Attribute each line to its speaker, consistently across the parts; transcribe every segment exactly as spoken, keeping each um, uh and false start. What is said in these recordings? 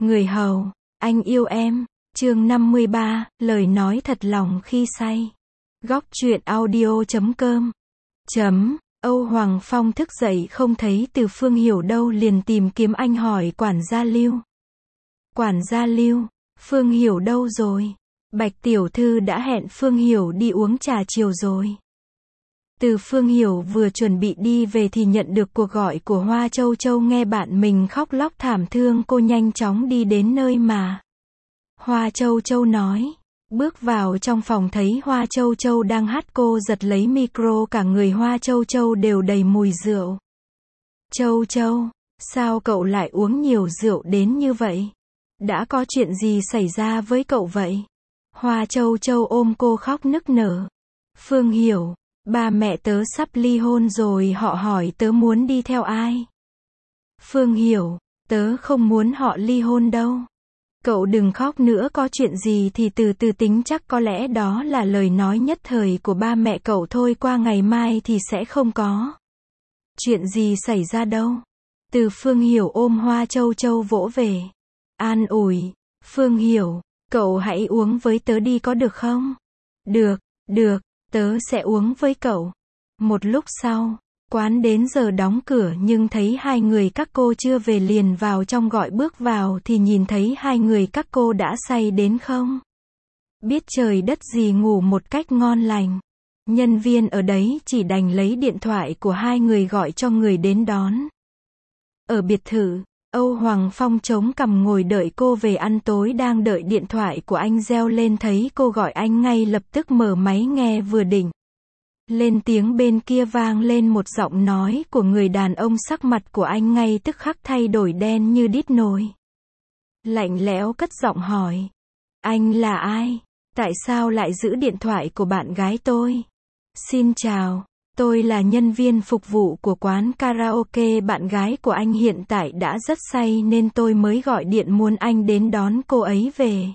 Speaker 1: Người hầu, anh yêu em. Chương năm mươi ba, lời nói thật lòng khi say. Góc truyện audio chấm com. Chấm, Âu Hoàng Phong thức dậy không thấy Từ Phương Hiểu đâu liền tìm kiếm anh hỏi quản gia Lưu. Quản gia Lưu, Phương Hiểu đâu rồi? Bạch tiểu thư đã hẹn Phương Hiểu đi uống trà chiều rồi. Từ Phương Hiểu vừa chuẩn bị đi về thì nhận được cuộc gọi của Hoa Châu Châu, nghe bạn mình khóc lóc thảm thương, cô nhanh chóng đi đến nơi mà Hoa Châu Châu nói. Bước vào trong phòng thấy Hoa Châu Châu đang hát, cô giật lấy micro, cả người Hoa Châu Châu đều đầy mùi rượu. Châu Châu, sao cậu lại uống nhiều rượu đến như vậy? Đã có chuyện gì xảy ra với cậu vậy? Hoa Châu Châu ôm cô khóc nức nở. Phương Hiểu, ba mẹ tớ sắp ly hôn rồi, họ hỏi tớ muốn đi theo ai? Phương Hiểu, tớ không muốn họ ly hôn đâu. Cậu đừng khóc nữa, có chuyện gì thì từ từ tính, chắc có lẽ đó là lời nói nhất thời của ba mẹ cậu thôi, qua ngày mai thì sẽ không có chuyện gì xảy ra đâu. Từ Phương Hiểu ôm Hoa Châu Châu vỗ về, an ủi. Phương Hiểu, cậu hãy uống với tớ đi có được không? Được, được, tớ sẽ uống với cậu. Một lúc sau, quán đến giờ đóng cửa nhưng thấy hai người các cô chưa về, liền vào trong gọi. Bước vào thì nhìn thấy hai người các cô đã say đến không biết trời đất gì, ngủ một cách ngon lành. Nhân viên ở đấy chỉ đành lấy điện thoại của hai người gọi cho người đến đón. Ở biệt thự, Âu Hoàng Phong chống cằm ngồi đợi cô về ăn tối, đang đợi điện thoại của anh reo lên, thấy cô gọi anh ngay lập tức mở máy nghe, vừa định lên tiếng bên kia vang lên một giọng nói của người đàn ông, sắc mặt của anh ngay tức khắc thay đổi đen như đít nồi. Lạnh lẽo cất giọng hỏi, anh là ai? Tại sao lại giữ điện thoại của bạn gái tôi? Xin chào, tôi là nhân viên phục vụ của quán karaoke, bạn gái của anh hiện tại đã rất say nên tôi mới gọi điện muốn anh đến đón cô ấy về.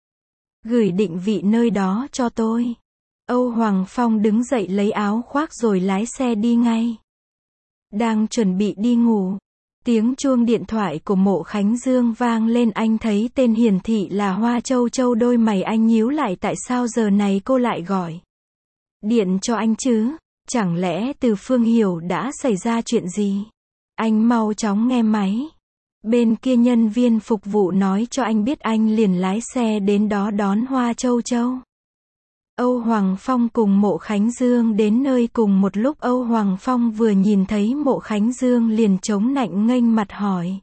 Speaker 1: Gửi định vị nơi đó cho tôi. Âu Hoàng Phong đứng dậy lấy áo khoác rồi lái xe đi ngay. Đang chuẩn bị đi ngủ, tiếng chuông điện thoại của Mộ Khánh Dương vang lên, anh thấy tên hiển thị là Hoa Châu Châu, đôi mày anh nhíu lại, tại sao giờ này cô lại gọi điện cho anh chứ? Chẳng lẽ Từ Phương Hiểu đã xảy ra chuyện gì? Anh mau chóng nghe máy. Bên kia nhân viên phục vụ nói cho anh biết, anh liền lái xe đến đó đón Hoa Châu Châu. Âu Hoàng Phong cùng Mộ Khánh Dương đến nơi cùng một lúc. Âu Hoàng Phong vừa nhìn thấy Mộ Khánh Dương liền chống nạnh nghênh mặt hỏi,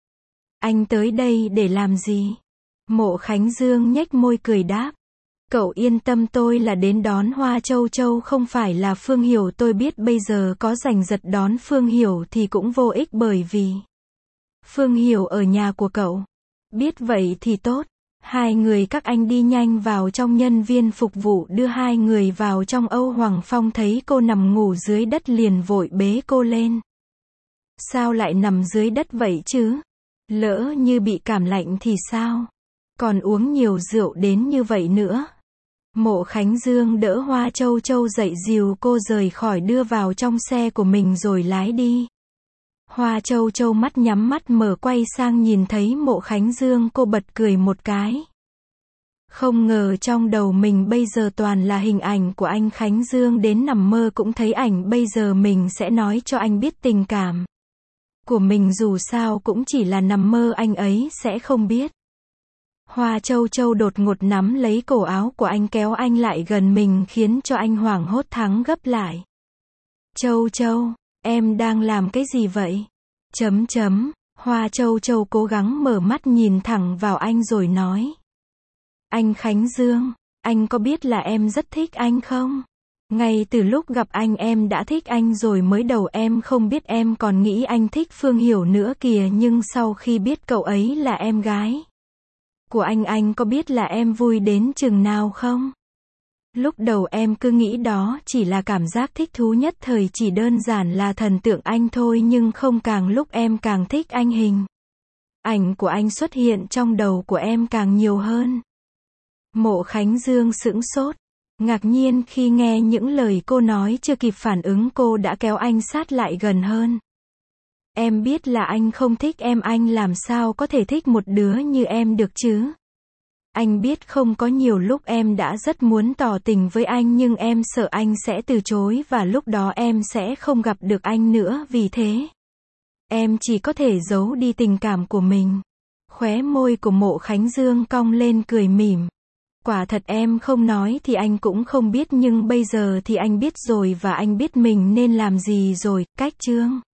Speaker 1: anh tới đây để làm gì? Mộ Khánh Dương nhếch môi cười đáp, cậu yên tâm, tôi là đến đón Hoa Châu Châu, không phải là Phương Hiểu. Tôi biết bây giờ có giành giật đón Phương Hiểu thì cũng vô ích, bởi vì Phương Hiểu ở nhà của cậu. Biết vậy thì tốt. Hai người các anh đi nhanh vào trong. Nhân viên phục vụ đưa hai người vào trong. Âu Hoàng Phong thấy cô nằm ngủ dưới đất liền vội bế cô lên. Sao lại nằm dưới đất vậy chứ? Lỡ như bị cảm lạnh thì sao? Còn uống nhiều rượu đến như vậy nữa. Mộ Khánh Dương đỡ Hoa Châu Châu dậy, dìu cô rời khỏi, đưa vào trong xe của mình rồi lái đi. Hoa Châu Châu mắt nhắm mắt mở, quay sang nhìn thấy Mộ Khánh Dương, cô bật cười một cái. Không ngờ trong đầu mình bây giờ toàn là hình ảnh của anh Khánh Dương, đến nằm mơ cũng thấy ảnh. Bây giờ mình sẽ nói cho anh biết tình cảm của mình, dù sao cũng chỉ là nằm mơ, anh ấy sẽ không biết. Hoa Châu Châu đột ngột nắm lấy cổ áo của anh, kéo anh lại gần mình, khiến cho anh hoảng hốt thắng gấp lại. Châu Châu, em đang làm cái gì vậy? Chấm chấm, Hoa Châu Châu cố gắng mở mắt nhìn thẳng vào anh rồi nói. Anh Khánh Dương, anh có biết là em rất thích anh không? Ngay từ lúc gặp anh em đã thích anh rồi, mới đầu em không biết, em còn nghĩ anh thích Phương Hiểu nữa kìa, nhưng sau khi biết cậu ấy là em gái của anh, anh có biết là em vui đến chừng nào không? Lúc đầu em cứ nghĩ đó chỉ là cảm giác thích thú nhất thời, chỉ đơn giản là thần tượng anh thôi, nhưng không, càng lúc em càng thích anh, hình ảnh của anh xuất hiện trong đầu của em càng nhiều hơn. Mộ Khánh Dương sững sốt, ngạc nhiên khi nghe những lời cô nói, chưa kịp phản ứng cô đã kéo anh sát lại gần hơn. Em biết là anh không thích em, anh làm sao có thể thích một đứa như em được chứ? Anh biết không có nhiều lúc em đã rất muốn tỏ tình với anh nhưng em sợ anh sẽ từ chối và lúc đó em sẽ không gặp được anh nữa, vì thế em chỉ có thể giấu đi tình cảm của mình. Khóe môi của Mộ Khánh Dương cong lên cười mỉm. Quả thật em không nói thì anh cũng không biết nhưng bây giờ thì anh biết rồi và anh biết mình nên làm gì rồi. Cách chương